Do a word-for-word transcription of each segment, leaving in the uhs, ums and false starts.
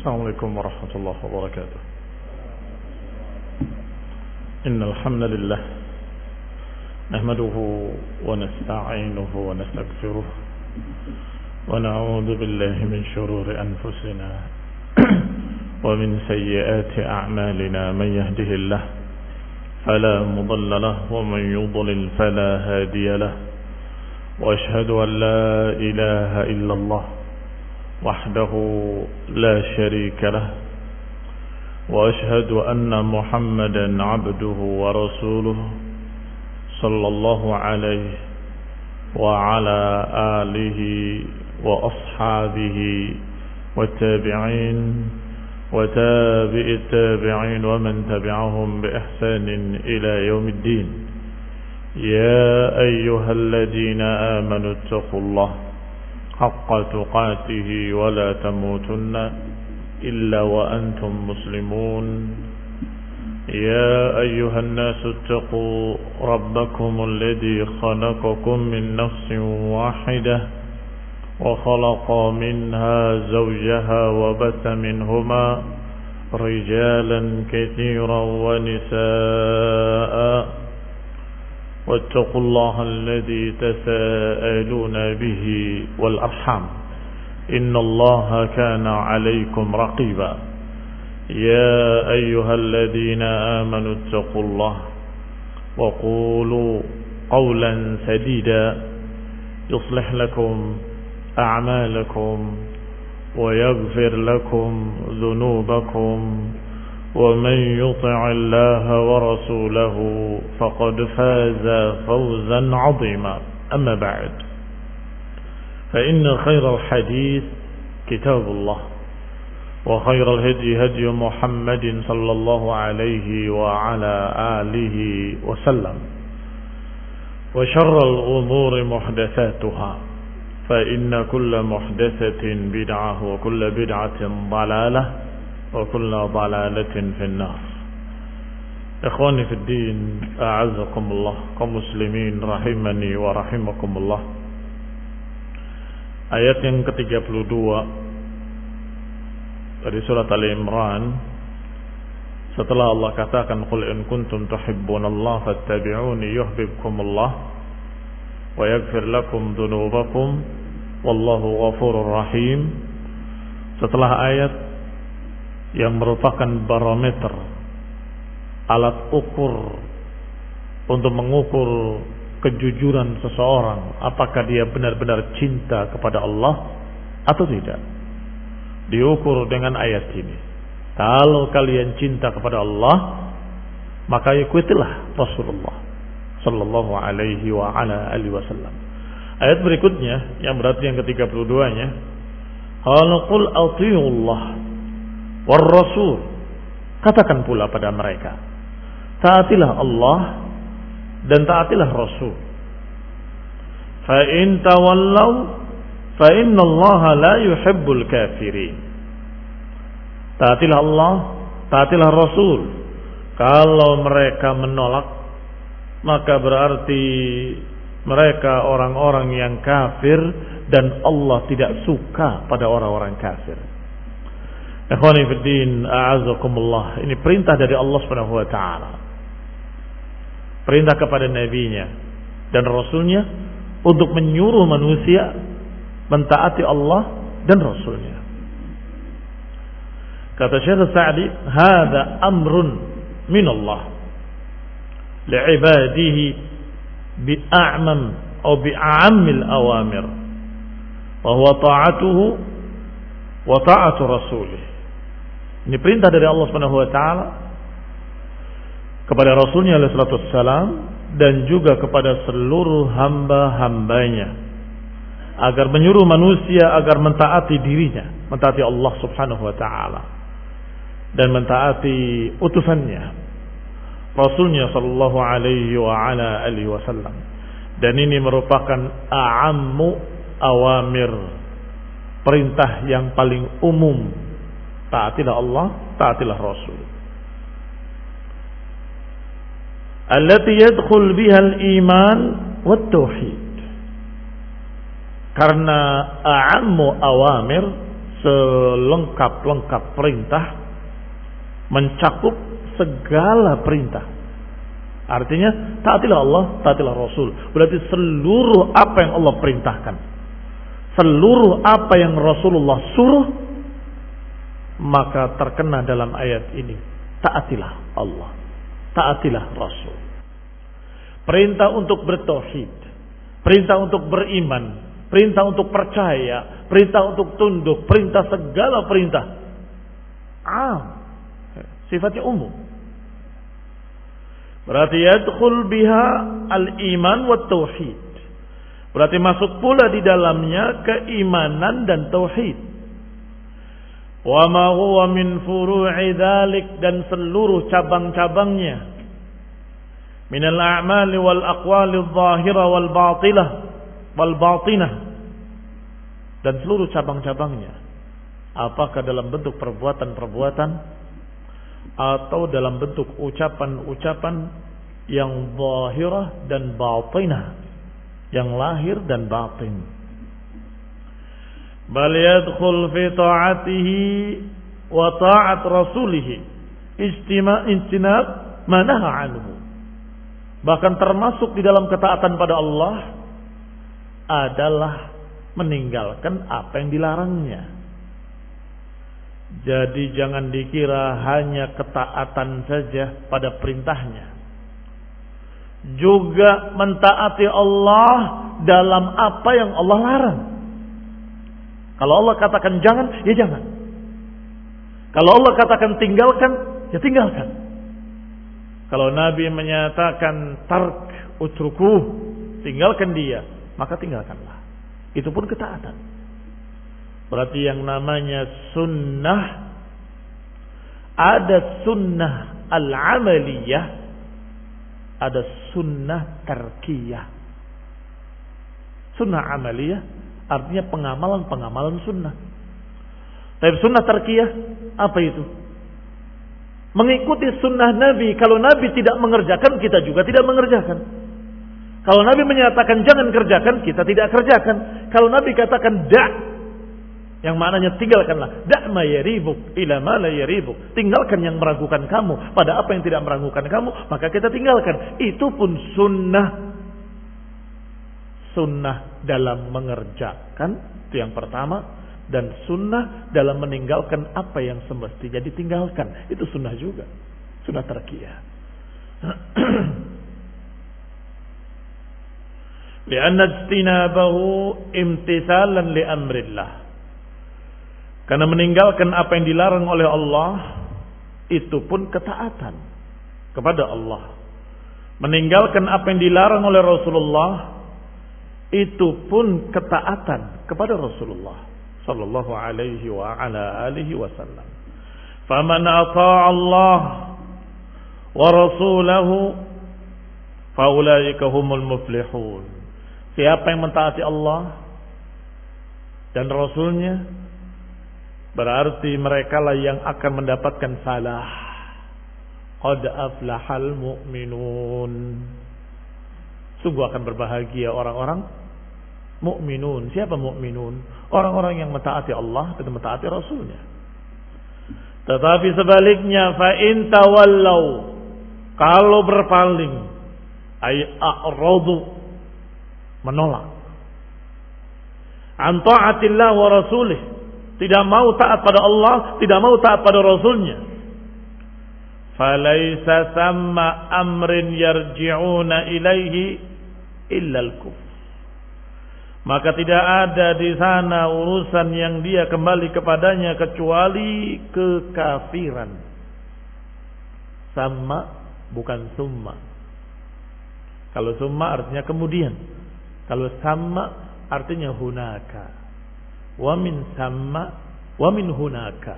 Assalamualaikum warahmatullahi wabarakatuh. Innal hamdalillah nahmaduhu wa nasta'inuhu wa nastaghfiruh wa na'udzu billahi min shururi anfusina wa min sayyiati a'malina man yahdihillah fala mudilla lahu wa man yudlil fala hadiya lahu wa ashhadu an la ilaha illallah وحده لا شريك له وأشهد أن محمدا عبده ورسوله صلى الله عليه وعلى آله وأصحابه والتابعين وتابع التابعين ومن تبعهم بإحسان إلى يوم الدين يا أيها الذين آمنوا اتقوا الله حق تقاته ولا تموتن إلا وأنتم مسلمون يا أيها الناس اتقوا ربكم الذي خلقكم من نفس واحدة وخلق منها زوجها وبث منهما رجالا كثيرا ونساء واتقوا الله الذي تساءلون به والأرحام إن الله كان عليكم رقيبا يا أيها الذين آمنوا اتقوا الله وقولوا قولا سديدا يصلح لكم أعمالكم ويغفر لكم ذنوبكم ومن يطع الله ورسوله فقد فاز فوزا عظيما أما بعد فإن خير الحديث كتاب الله وخير الهدي هدي محمد صلى الله عليه وعلى آله وسلم وشر الأمور محدثاتها فإن كل محدثة بدعة وكل بدعة ضلالة وكل ضلالة في النار. إخواني في الدين أعزكم الله kaum muslimin rahimani wa rahimakumullah. Ayat yang ke tiga puluh dua dari surat Al-Imran, setelah Allah katakan qul in kuntum tuhibbunallaha fattabi'uni yuhibbukumullah wa yaghfir lakum dhunubakum wallahu ghafurur rahim. Setelah ayat yang merupakan barometer, alat ukur untuk mengukur kejujuran seseorang, apakah dia benar-benar cinta kepada Allah atau tidak, diukur dengan ayat ini. Kalau kalian cinta kepada Allah, maka ikutilah Rasulullah sallallahu alaihi wa ala alihi wasallam. Ayat berikutnya yang berarti yang ke tiga puluh dua-nya, qul atiiullah war rasul, katakan pula pada mereka, taatilah Allah dan taatilah Rasul. Fa in tawallaw fa innallaha la yuhibbul kafirin. Taatilah Allah, taatilah Rasul. Kalau mereka menolak, maka berarti mereka orang-orang yang kafir dan Allah tidak suka pada orang-orang kafir. Ikhwani fiddin, a'azakumullah. Ini perintah dari Allah Subhanahu wa taala. Perintah kepada nabinya dan rasulnya untuk menyuruh manusia mentaati Allah dan rasulnya. Kata Syekh Sa'di, "Hadza amrun min Allah li'ibadihi bi'a'mam atau bi'a'ammil awamir wa huwa ta'atuhu wa ta'atu rasulih." Ini perintah dari Allah Subhanahu wa taala kepada Rasulnya alaihi salatu wassalam dan juga kepada seluruh hamba-hambanya agar menyuruh manusia agar mentaati dirinya, mentaati Allah Subhanahu wa taala dan mentaati utusannya Rasulnya sallallahu alaihi wa ala alihi wasallam. Dan ini merupakan a'ammu awamir, perintah yang paling umum. Taatilah Allah, taatilah Rasul. Allati yadkhul biha al-iman wat tauhid. Karena a'ammu awamir selengkap-lengkap perintah, mencakup segala perintah. Artinya taatilah Allah, taatilah Rasul. Berarti seluruh apa yang Allah perintahkan, seluruh apa yang Rasulullah suruh, maka terkena dalam ayat ini. Taatilah Allah, taatilah Rasul. Perintah untuk bertauhid, perintah untuk beriman, perintah untuk percaya, perintah untuk tunduk, perintah segala perintah. Ah, sifatnya umum. Berarti yadkhul biha al-iman wa tauhid. Berarti masuk pula di dalamnya keimanan dan tauhid. Wa ma huwa min furu'i dzalik, dan seluruh cabang-cabangnya. Minal a'mali wal aqwali adh-dhahira wal batilah wal batinah, dan seluruh cabang-cabangnya. Apakah dalam bentuk perbuatan-perbuatan atau dalam bentuk ucapan-ucapan yang zahirah dan batinah, yang lahir dan batin. Bal yadkhul fi ta'atihi wa ta'at rasulih istima' istinab ma naha anhu. Bahkan termasuk di dalam ketaatan pada Allah adalah meninggalkan apa yang dilarangnya. Jadi jangan dikira hanya ketaatan saja pada perintahnya, juga mentaati Allah dalam apa yang Allah larang. Kalau Allah katakan jangan, ya jangan. Kalau Allah katakan tinggalkan, ya tinggalkan. Kalau Nabi menyatakan tark utrukuh, tinggalkan dia, maka tinggalkanlah. Itu pun ketaatan. Berarti yang namanya sunnah, ada sunnah al-amaliyah, ada sunnah tarkiyah. Sunnah amaliyah artinya pengamalan-pengamalan sunnah. Tapi sunnah tarkiyah apa itu? Mengikuti sunnah Nabi. Kalau Nabi tidak mengerjakan, kita juga tidak mengerjakan. Kalau Nabi menyatakan jangan kerjakan, kita tidak kerjakan. Kalau Nabi katakan da', yang maknanya tinggalkanlah, da' ma yaribuk ila ma la yaribuk, tinggalkan yang meragukan kamu pada apa yang tidak meragukan kamu, maka kita tinggalkan. Itu pun sunnah. Sunnah dalam mengerjakan, itu yang pertama. Dan sunnah dalam meninggalkan apa yang semestinya ditinggalkan, itu sunnah juga, sunnah tarkiyah. Lianna ijtinabahu imtithalan li amrillah. Karena meninggalkan apa yang dilarang oleh Allah itu pun ketaatan kepada Allah. Meninggalkan apa yang dilarang oleh Rasulullah itu pun ketaatan kepada Rasulullah sallallahu alaihi wa ala alihi wasallam. Faman ata'a Allah wa rasulahu faulaika humul muflihun. Siapa yang mentaati Allah dan Rasulnya, berarti mereka lah yang akan mendapatkan falah. Qad aflahal mu'minun. Sungguh akan berbahagia orang-orang mukminun. Siapa mukminun? Orang-orang yang mentaati Allah dan mentaati Rasulnya. Tetapi sebaliknya, fa in tawallau, kalau berpaling, ay a'radu, menolak, an ta'atillah wa rasulih, tidak mau taat pada Allah, tidak mau taat pada Rasulnya, falaisa thamma amrin yarji'una ilaihi illa al-kufr, maka tidak ada di sana urusan yang dia kembali kepadanya kecuali kekafiran. Sama bukan summa. Kalau summa artinya kemudian. Kalau sama artinya hunaka. Wa min sama wa min hunaka.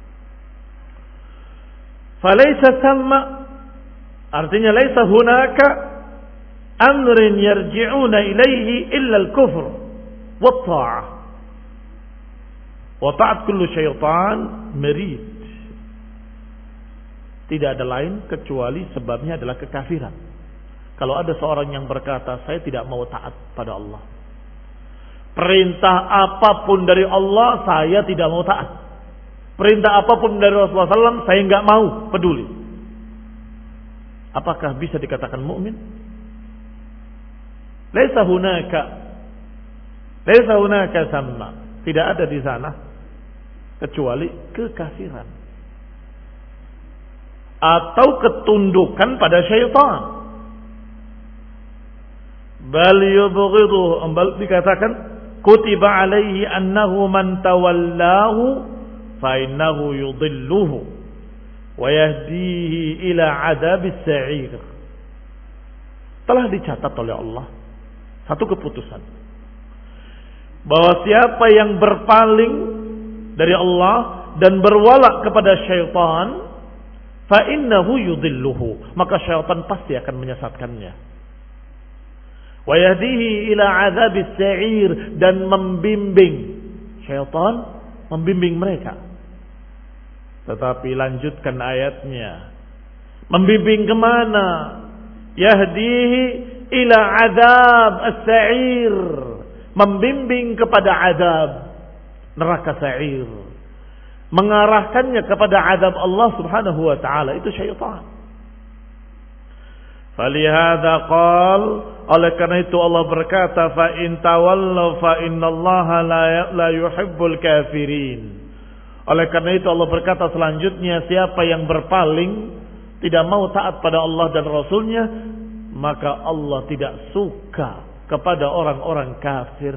Falaysa sama artinya laisa hunaka amrin yarji'una ilaihi illa al-kufr wa ta'ah. Wa ta'at kullu syaitan marid. Tidak ada lain kecuali sebabnya adalah kekafiran. Kalau ada seorang yang berkata, saya tidak mau taat pada Allah, Perintah apapun dari Allah saya tidak mau taat. Perintah apapun dari Rasulullah sallallahu alaihi wasallam saya enggak mau peduli. Apakah bisa dikatakan mukmin? Laisa hunaka Laisa hunaka sama. Tidak ada di sana kecuali kekafiran atau ketundukan pada syaitan. Bal yubghidu, bal dikatakan kutiba alaihi annahu man tawallahu fa innahu yudhilluhu wa yahdihi ila adzabis sa'ir. Telah dicatat oleh Allah satu keputusan bahwa siapa yang berpaling dari Allah dan berwala kepada syaitan, fa innahu yudhilluhu, maka syaitan pasti akan menyesatkannya. Wa yahdihi ila adzabis sa'ir, dan membimbing syaitan, membimbing mereka. Tetapi lanjutkan ayatnya, membimbing kemana? Yahdihi ila adzab as-sa'ir, membimbing kepada azab neraka sa'ir, mengarahkannya kepada azab Allah Subhanahu wa taala, itu syaitan. Falihada qal, oleh karena itu Allah berkata, fa in tawallaw fa innallaha la la yuhibbul kafirin. Oleh karena itu Allah berkata selanjutnya, siapa yang berpaling, tidak mau taat pada Allah dan Rasulnya, maka Allah tidak suka kepada orang-orang kafir.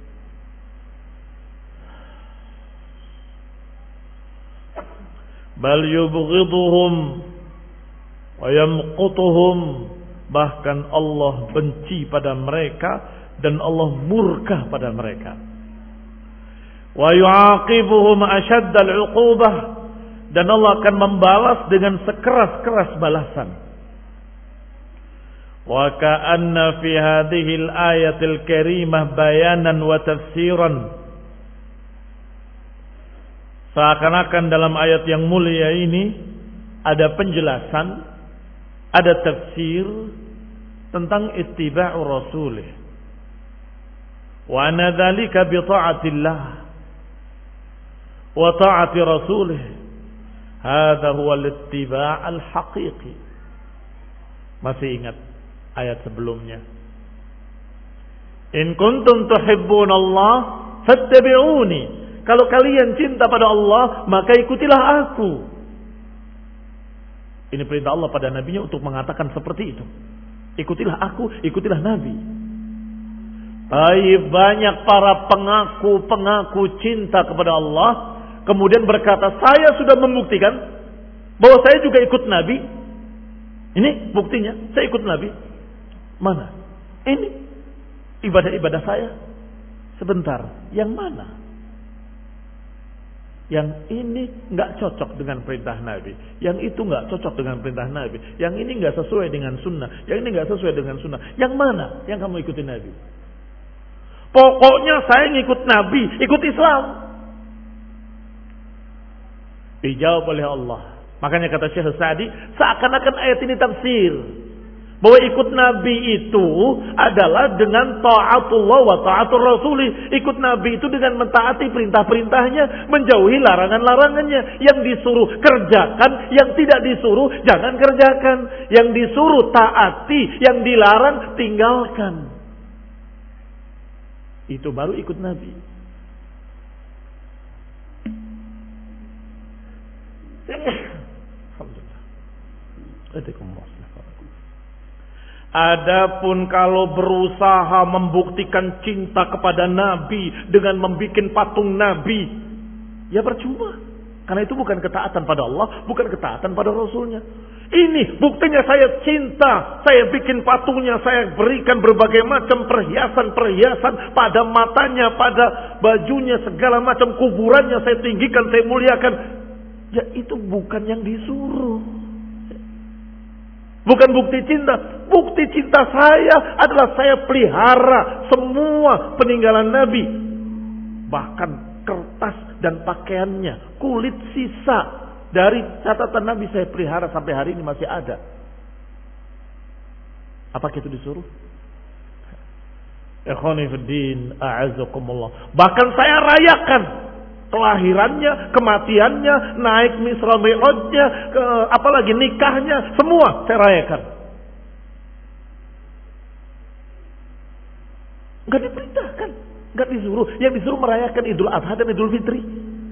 Bal yubghiduhum wa yamqutuhum, bahkan Allah benci pada mereka dan Allah murka pada mereka. Wa yu'aqibuhum ashaddal 'uqubah, dan Allah akan membalas dengan sekeras-keras balasan. Wa ka'anna fi hadhihi al-ayatil karimah bayanan wa tafsiran, seakan-akan dalam ayat yang mulia ini ada penjelasan, ada tafsir tentang ittiba'u rasulih. Wa anna dzalika bi ta'atillah wa ta'ati rasulih. Hadza huwa al-ittiba' al-haqiqi. Masih ingat ayat sebelumnya? In kuntum tuhibbunallah fattabi'uni. Kalau kalian cinta pada Allah, maka ikutilah aku. Ini perintah Allah pada nabinya untuk mengatakan seperti itu. Ikutilah aku, ikutilah nabi. Baik, banyak para pengaku-pengaku cinta kepada Allah, kemudian berkata, saya sudah membuktikan bahwa saya juga ikut nabi. Ini buktinya, saya ikut nabi. Mana? Ini ibadah-ibadah saya. Sebentar, yang mana? Yang ini nggak cocok dengan perintah Nabi, yang itu nggak cocok dengan perintah Nabi, yang ini nggak sesuai dengan sunnah, yang ini nggak sesuai dengan sunnah. Yang mana yang kamu ikuti Nabi? Pokoknya saya ngikut Nabi, ikut Islam. Dijawab oleh Allah. Makanya kata Syekh Sa'di, seakan-akan ayat ini tafsir bahwa ikut Nabi itu adalah dengan ta'atullah wa ta'atur rasulih. Ikut Nabi itu dengan mentaati perintah-perintahnya, menjauhi larangan-larangannya. Yang disuruh kerjakan, yang tidak disuruh jangan kerjakan. Yang disuruh taati, yang dilarang tinggalkan. Itu baru ikut Nabi. Alhamdulillah. Waalaikumsalam. Adapun kalau berusaha membuktikan cinta kepada Nabi dengan membuat patung Nabi, ya percuma. Karena itu bukan ketaatan pada Allah, bukan ketaatan pada Rasulnya. Ini buktinya saya cinta, saya bikin patungnya, saya berikan berbagai macam perhiasan-perhiasan pada matanya, pada bajunya, segala macam kuburannya saya tinggikan, saya muliakan. Ya itu bukan yang disuruh. Bukan bukti cinta. Bukti cinta saya adalah saya pelihara semua peninggalan Nabi. Bahkan kertas dan pakaiannya, kulit sisa dari catatan Nabi saya pelihara sampai hari ini masih ada. Apakah itu disuruh? Ikhwani fiddin, a'azakumullah. Bahkan saya rayakan kelahirannya, kematiannya, naik Isra Mi'rajnya, ke, apalagi nikahnya, semua saya rayakan. Enggak diperintahkan, enggak disuruh. Yang disuruh merayakan Idul Adha dan Idul Fitri.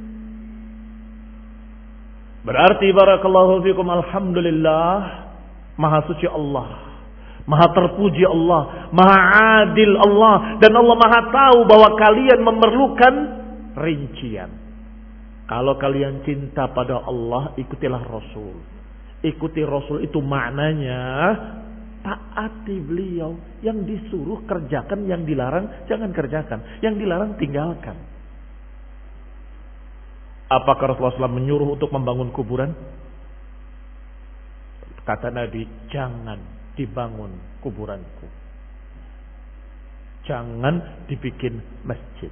Berarti barakallahu fikum, alhamdulillah, maha suci Allah, maha terpuji Allah, maha adil Allah, dan Allah maha tahu bahwa kalian memerlukan rincian. Kalau kalian cinta pada Allah, ikutilah Rasul. Ikuti Rasul itu maknanya taati beliau. Yang disuruh kerjakan, yang dilarang jangan kerjakan, yang dilarang tinggalkan. Apakah Rasulullah shallallahu alaihi wasallam menyuruh untuk membangun kuburan? Kata Nabi, jangan dibangun kuburanku. Jangan dibikin masjid.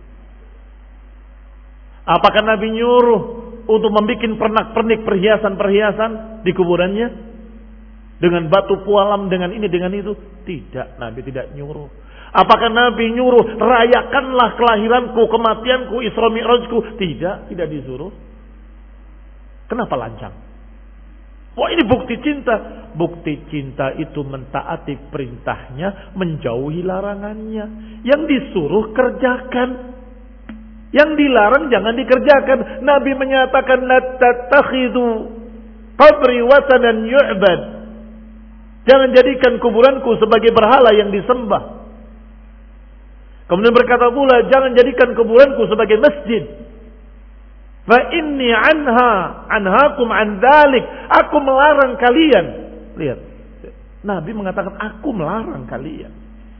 Apakah Nabi nyuruh untuk membuat pernak-pernik perhiasan-perhiasan di kuburannya? Dengan batu pualam, dengan ini, dengan itu? Tidak, Nabi tidak nyuruh. Apakah Nabi nyuruh rayakanlah kelahiranku, kematianku, Isra Mi'rajku? Tidak, tidak disuruh. Kenapa lancang? Wah, ini bukti cinta. Bukti cinta itu mentaati perintahnya, menjauhi larangannya. Yang disuruh kerjakan, yang dilarang jangan dikerjakan. Nabi menyatakan, la tattakhidhu qabri watanan yu'bad. Jangan jadikan kuburanku sebagai berhala yang disembah. Kemudian berkata pula, jangan jadikan kuburanku sebagai masjid. Fa inni anha anhaakum an dzalik. Aku melarang kalian. Lihat. Nabi mengatakan aku melarang kalian.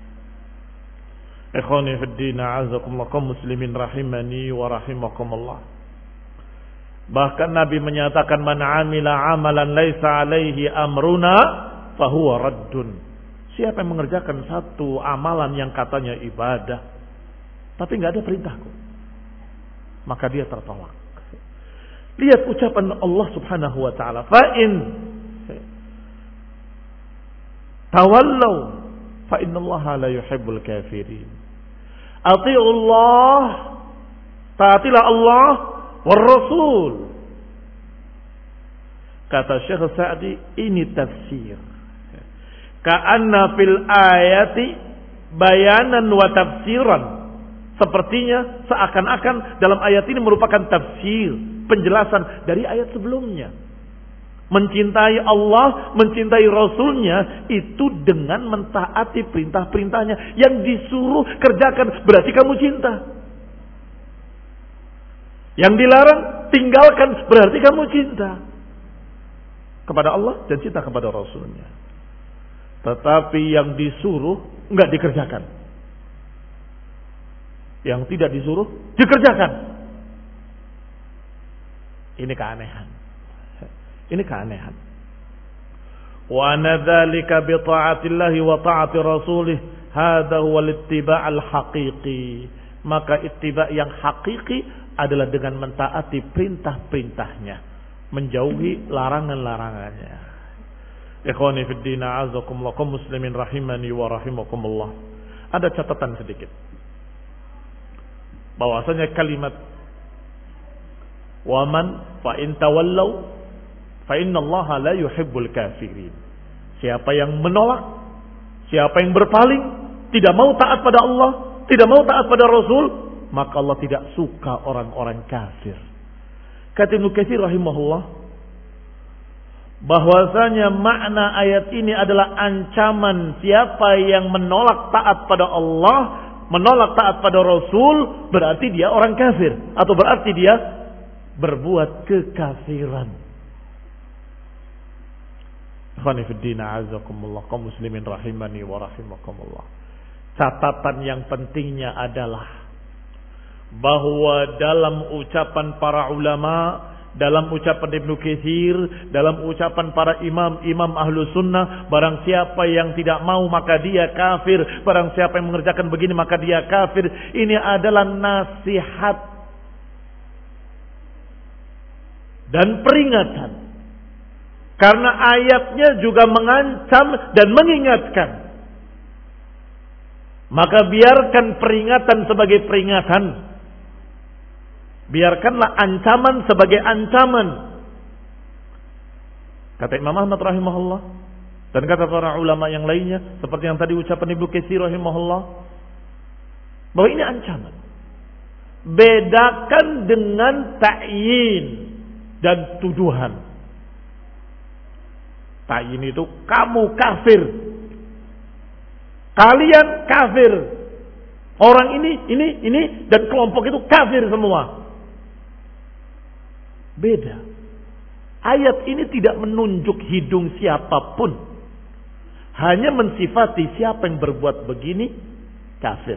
Ikhwani fid din, a'azakumullah, kaum muslimin rahimani wa rahimakumullah. Bahkan Nabi menyatakan, man 'amila 'amalan laisa 'alaihi amruna fa huwa raddun. Siapa yang mengerjakan satu amalan yang katanya ibadah, tapi nggak ada perintahku, maka dia tertolak. Lihat ucapan Allah Subhanahu wa taala, fa in tawallau fa innallaha la yuhibbul kafirin. Ati'ullah, taatilah Allah war Rasul. Kata Syekh Sa'di, ini tafsir. Ka'anna fil ayati bayanan wa tafsiran. Sepertinya seakan-akan dalam ayat ini merupakan tafsir, penjelasan dari ayat sebelumnya. Mencintai Allah, mencintai Rasulnya, itu dengan mentaati perintah-perintahnya. Yang disuruh kerjakan, berarti kamu cinta. Yang dilarang, tinggalkan, berarti kamu cinta kepada Allah dan cinta kepada Rasulnya. Tetapi yang disuruh enggak dikerjakan, yang tidak disuruh dikerjakan. Ini keanehan. Ini keanehan. Wa anadzalika bi ta'atillahi wa ta'ati rasulih, hadza huwa al-ittiba' al-haqiqi. Maka ittiba' yang hakiki adalah dengan mentaati perintah-perintahnya, menjauhi larangan-larangannya. Ikhwani fid din, a'azakumullah, kaum muslimin rahimani wa rahimakumullah. Ada catatan sedikit. Bahwasanya kalimat wa man fa in tawallau fa innallaha la yuhibbul kafirin. Siapa yang menolak, siapa yang berpaling, tidak mau taat pada Allah, tidak mau taat pada Rasul, maka Allah tidak suka orang-orang kafir. Kata Ibnu Katsir rahimahullah, bahwasanya makna ayat ini adalah ancaman siapa yang menolak taat pada Allah, menolak taat pada Rasul, berarti dia orang kafir, atau berarti dia berbuat kekafiran. Ikhwani fid din, a'azakumullah, kaum muslimin rahimani wa rahimakumullah. Catatan yang pentingnya adalah bahwa dalam ucapan para ulama, dalam ucapan Ibnu Katsir, dalam ucapan para imam-imam ahlu sunnah, barang siapa yang tidak mau maka dia kafir, barang siapa yang mengerjakan begini maka dia kafir. Ini adalah nasihat dan peringatan, karena ayatnya juga mengancam dan mengingatkan Maka biarkan peringatan sebagai peringatan. Biarkanlah ancaman sebagai ancaman. Kata Imam Ahmad rahimahullah, dan kata para ulama yang lainnya, seperti yang tadi ucapan Ibnu Katsir rahimahullah, bahwa ini ancaman. Bedakan dengan ta'yin dan tuduhan. Ta'yin itu kamu kafir, kalian kafir, orang ini, ini, ini, dan kelompok itu kafir semua. Beda. Ayat ini tidak menunjuk hidung siapapun, hanya mensifati siapa yang berbuat begini kafir.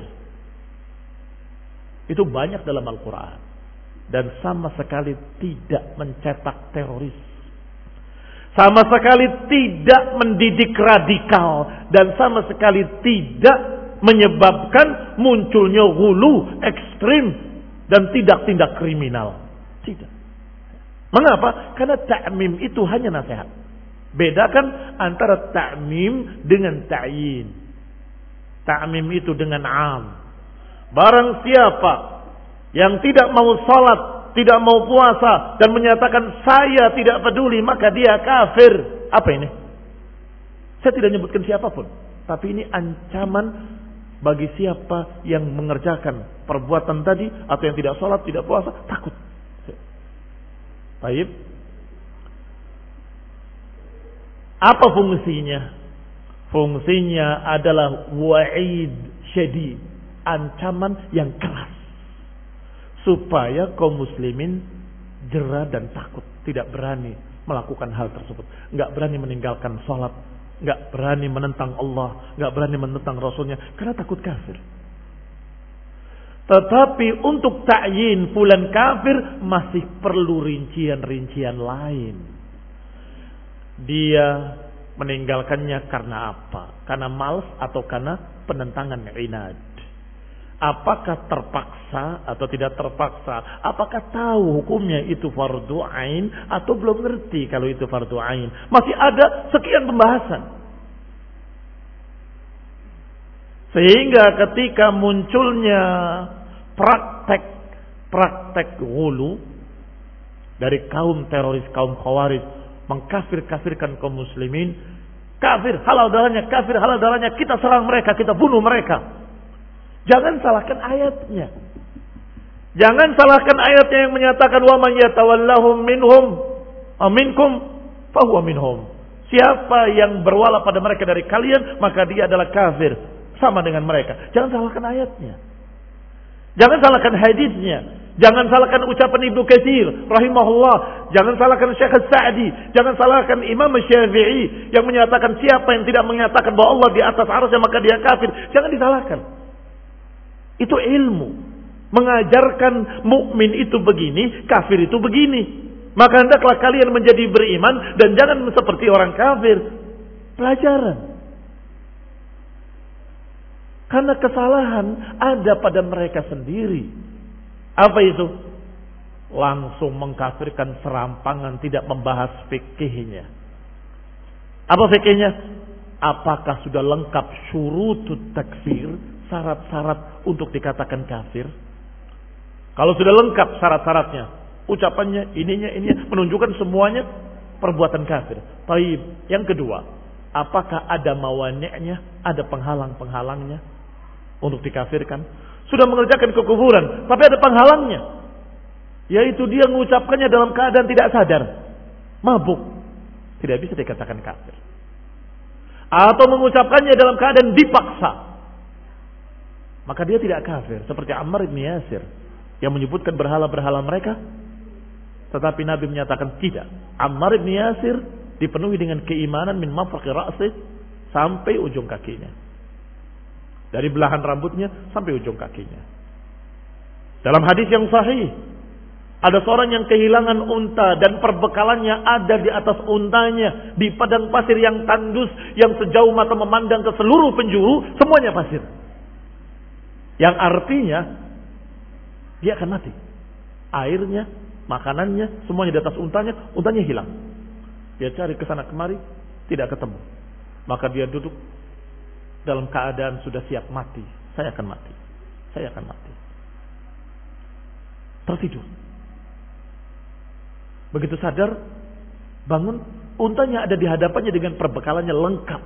Itu banyak dalam Al-Quran, dan sama sekali tidak mencetak teroris, sama sekali tidak mendidik radikal, dan sama sekali tidak menyebabkan munculnya ghulu, ekstrim, dan tindak-tindak kriminal. Tidak. Mengapa? Karena ta'mim itu hanya nasihat. Bedakan antara ta'mim dengan ta'yin. Ta'mim itu dengan am. Barang siapa yang tidak mau salat, tidak mau puasa, dan menyatakan saya tidak peduli, maka dia kafir. Apa ini? Saya tidak menyebutkan siapapun, tapi ini ancaman bagi siapa yang mengerjakan perbuatan tadi, atau yang tidak salat, tidak puasa, takut. Baik. Apa fungsinya? Fungsinya adalah wa'id syadid, ancaman yang keras, supaya kaum muslimin jera dan takut, tidak berani melakukan hal tersebut, nggak berani meninggalkan sholat, nggak berani menentang Allah, nggak berani menentang Rasulnya, karena takut kafir. Tetapi untuk ta'yin fulan kafir masih perlu rincian-rincian lain. Dia meninggalkannya karena apa? Karena malas atau karena penentangan inad? Apakah terpaksa atau tidak terpaksa? Apakah tahu hukumnya itu fardu ain atau belum ngerti kalau itu fardu ain? Masih ada sekian pembahasan. Sehingga ketika munculnya praktek-praktek ghulu dari kaum teroris, kaum khawarij, mengkafir-kafirkan kaum muslimin, kafir halal darahnya, kafir halal darahnya, kita serang mereka, kita bunuh mereka. Jangan salahkan ayatnya. Jangan salahkan ayatnya yang menyatakan wa man yatawallahum minhum aminkum fahuwa minhum. Siapa yang berwala pada mereka dari kalian, maka dia adalah kafir, sama dengan mereka. Jangan salahkan ayatnya. Jangan salahkan hadisnya. Jangan salahkan ucapan Ibnu Katsir rahimahullah. Jangan salahkan Syekh Sa'di. Jangan salahkan Imam Syafi'i yang menyatakan siapa yang tidak menyatakan bahwa Allah di atas arsy maka dia kafir. Jangan disalahkan. Itu ilmu. Mengajarkan mukmin itu begini, kafir itu begini. Maka hendaklah kalian menjadi beriman dan jangan seperti orang kafir. Pelajaran. Karena kesalahan ada pada mereka sendiri. Apa itu? Langsung mengkafirkan serampangan, tidak membahas fikihnya. Apa fikihnya? Apakah sudah lengkap syurutut takfir, syarat-syarat untuk dikatakan kafir? Kalau sudah lengkap syarat-syaratnya, ucapannya, ininya, ininya, menunjukkan semuanya perbuatan kafir. Taib. Yang kedua, apakah ada mawani'nya, ada penghalang-penghalangnya untuk dikafirkan? Sudah mengerjakan kekufuran, tapi ada penghalangnya, yaitu dia mengucapkannya dalam keadaan tidak sadar, mabuk, tidak bisa dikatakan kafir. Atau mengucapkannya dalam keadaan dipaksa, maka dia tidak kafir. Seperti Ammar bin Yasir yang menyebutkan berhala-berhala mereka, tetapi Nabi menyatakan tidak. Ammar bin Yasir dipenuhi dengan keimanan min mafraqi ra'si sampai ujung kakinya. Dari belahan rambutnya sampai ujung kakinya. Dalam hadis yang sahih, ada seorang yang kehilangan unta dan perbekalannya ada di atas untanya di padang pasir yang tandus, yang sejauh mata memandang ke seluruh penjuru semuanya pasir. Yang artinya dia akan mati. Airnya, makanannya, semuanya di atas untanya, untanya hilang. Dia cari ke sana kemari, tidak ketemu. Maka dia duduk dalam keadaan sudah siap mati. saya akan mati. Saya akan mati. Tertidur. Begitu sadar, bangun, untanya ada di hadapannya dengan perbekalannya lengkap.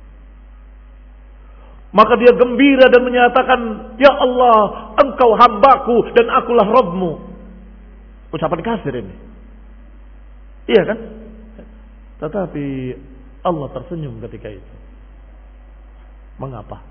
Maka dia gembira dan menyatakan, ya Allah, engkau hambaku dan akulah Rabbmu. Ucapan kafir ini. Iya kan? Tetapi Allah tersenyum ketika itu. Mengapa?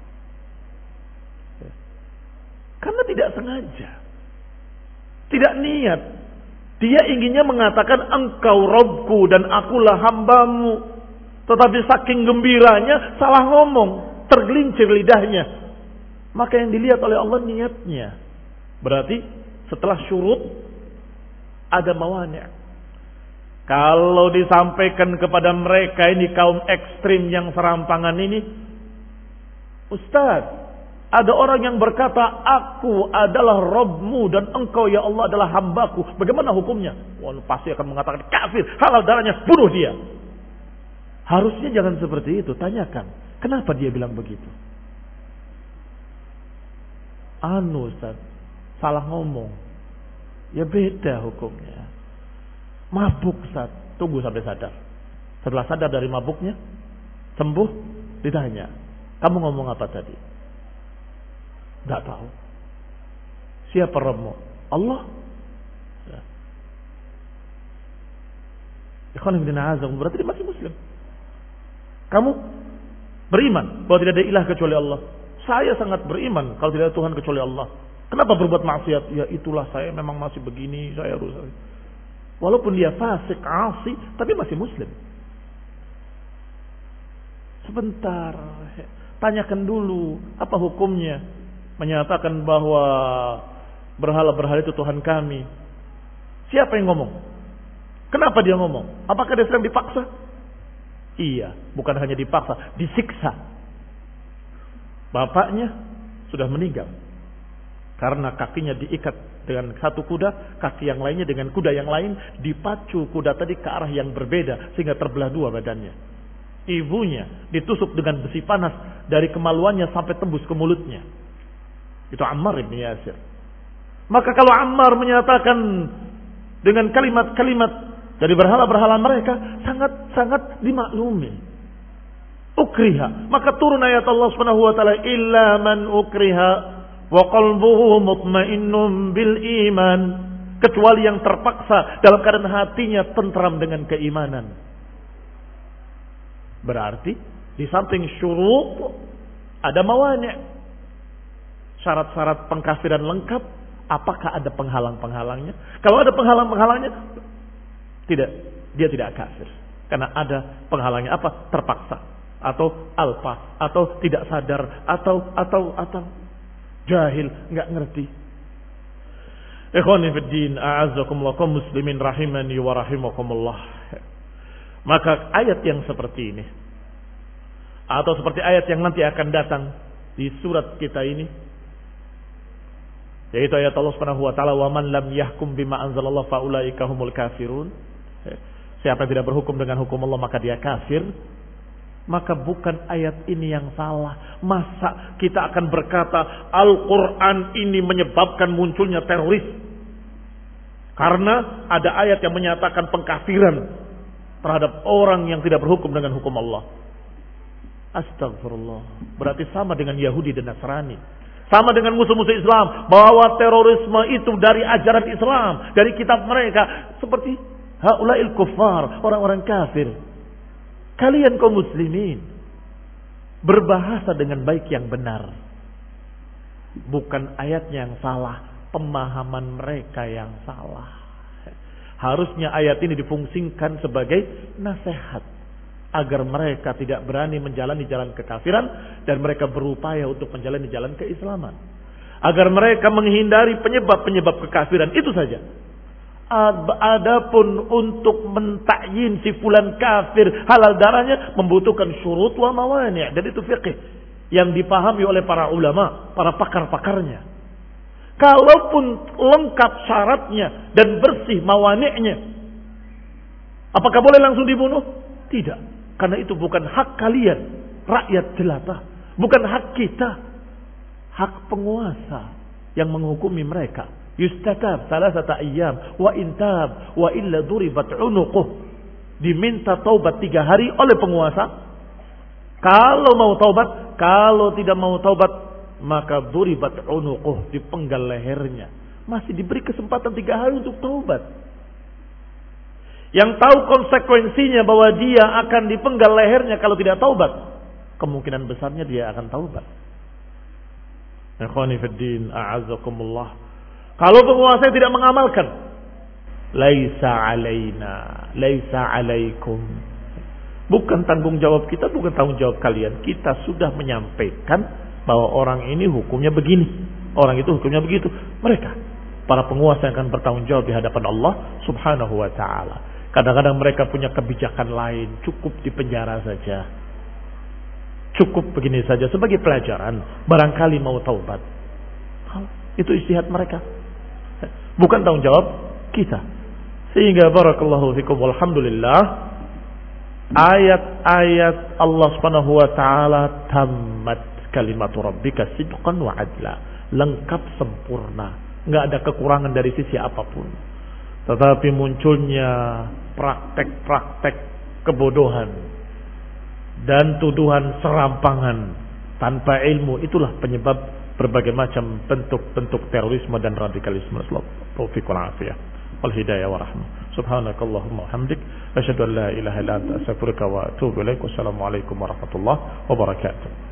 Karena tidak sengaja. Tidak niat. Dia inginnya mengatakan engkau Rabbku dan akulah hambamu. Tetapi saking gembiranya salah ngomong. Tergelincir lidahnya. Maka yang dilihat oleh Allah niatnya. Berarti setelah syurut ada mawani'. Kalau disampaikan kepada mereka ini kaum ekstrim yang serampangan ini, Ustaz, ada orang yang berkata, aku adalah Rabbmu dan engkau ya Allah adalah hambaku. Bagaimana hukumnya? Wah, pasti akan mengatakan kafir, halal darahnya, bunuh dia. Harusnya jangan seperti itu. Tanyakan, kenapa dia bilang begitu? Anu Ustaz, salah ngomong. Ya beda hukumnya. Mabuk Ustaz, tunggu sampai sadar. Setelah sadar dari mabuknya, sembuh, ditanya, kamu ngomong apa tadi? Tidak tahu. Siapa Rabbmu? Allah. Ya. Ikhwan ibn Azam, berarti dia masih Muslim. Kamu beriman bahwa tidak ada ilah kecuali Allah. Saya sangat beriman kalau tidak ada Tuhan kecuali Allah. Kenapa berbuat maksiat? Ya itulah saya memang masih begini, saya harus. Walaupun dia fasik, asi, tapi masih Muslim. Sebentar, tanyakan dulu apa hukumnya menyatakan bahwa berhala-berhala itu Tuhan kami. Siapa yang ngomong? Kenapa dia ngomong? Apakah dia sedang dipaksa? Iya, bukan hanya dipaksa, disiksa. Bapaknya sudah meninggal karena kakinya diikat dengan satu kuda, kaki yang lainnya dengan kuda yang lain, dipacu kuda tadi ke arah yang berbeda sehingga terbelah dua badannya. Ibunya ditusuk dengan besi panas dari kemaluannya sampai tembus ke mulutnya. Itu Ammar bin Yasir. Maka kalau Ammar menyatakan dengan kalimat-kalimat dari berhala-berhala mereka, sangat-sangat dimaklumi. Ukriha. Maka turun ayat Allah Subhanahu wa taala, illa man ukriha wa qalbuhu mutmainnun bil iman, kecuali yang terpaksa dalam keadaan hatinya tentram dengan keimanan. Berarti di samping syurut ada mawani', syarat-syarat pengkafiran lengkap. Apakah ada penghalang-penghalangnya? Kalau ada penghalang-penghalangnya, tidak, dia tidak kafir karena ada penghalangnya. Apa? Terpaksa atau alpa atau tidak sadar atau atau atau jahil, enggak ngerti. Ikhwani fid din, a'azzakumullah, kaum muslimin rahimani wa rahimakumullah. Maka ayat yang seperti ini atau seperti ayat yang nanti akan datang di surat kita ini, yaitu ayat Allah Subhanahu wa taala, wa man lam yahkum bima anzalallahu fa ulaika humul kafirun. Siapa yang tidak berhukum dengan hukum Allah maka dia kafir. Maka bukan ayat ini yang salah. Masa kita akan berkata Al-Quran ini menyebabkan munculnya teroris karena ada ayat yang menyatakan pengkafiran terhadap orang yang tidak berhukum dengan hukum Allah. Astagfirullah. Berarti sama dengan Yahudi dan Nasrani, sama dengan musuh-musuh Islam, bahwa terorisme itu dari ajaran Islam, dari kitab mereka. Seperti haula'il kuffar, orang-orang kafir. Kalian kaum muslimin berbahasa dengan baik yang benar. Bukan ayatnya yang salah, pemahaman mereka yang salah. Harusnya ayat ini difungsikan sebagai nasihat agar mereka tidak berani menjalani jalan kekafiran dan mereka berupaya untuk menjalani jalan keislaman. Agar mereka menghindari penyebab-penyebab kekafiran, itu saja. Adapun untuk mentakyin si fulan kafir halal darahnya membutuhkan syurut wa mawani', dan itu fiqih yang dipahami oleh para ulama, para pakar-pakarnya. Kalaupun lengkap syaratnya dan bersih mawani'nya, apakah boleh langsung dibunuh? Tidak, karena itu bukan hak kalian rakyat jelata, bukan hak kita. hak penguasa yang menghukumi mereka. Yustatab salasata ayyam wa intab wa illa duribat unuquh. Diminta taubat tiga hari oleh penguasa. Kalau mau taubat, kalau tidak mau taubat, maka duribat unuquh, dipenggal lehernya. Masih diberi kesempatan tiga hari untuk taubat. Yang tahu konsekuensinya bahwa dia akan dipenggal lehernya kalau tidak taubat, kemungkinan besarnya dia akan taubat. Ikhwani fid din, a'azzakumullah. Kalau penguasa tidak mengamalkan, laisa alaina, laisa alaikum. Bukan tanggung jawab kita, bukan tanggung jawab kalian. Kita sudah menyampaikan bahwa orang ini hukumnya begini, orang itu hukumnya begitu. Mereka, para penguasa yang akan bertanggung jawab di hadapan Allah Subhanahu wa taala. Kadang-kadang mereka punya kebijakan lain, cukup di penjara saja. Cukup begini saja sebagai pelajaran, barangkali mau taubat. Itu ijtihad mereka. Bukan tanggung jawab kita. Sehingga barakallahu fikum walhamdulillah, ayat-ayat Allah Subhanahu wa taala tamat kalimatu rabbika sidqan wa adla, lengkap sempurna, enggak ada kekurangan dari sisi apapun. Tetapi munculnya praktek-praktek kebodohan dan tuduhan serampangan tanpa ilmu, itulah penyebab berbagai macam bentuk-bentuk terorisme dan radikalisme. Taufiq wal afiyah wal hidayah wa rahmah. Subhanakallahumma wa hamdik, asyhadu an la ilaha illa anta, astaghfiruka wa atubu ilaik. Wassalamu alaikum warahmatullahi wabarakatuh.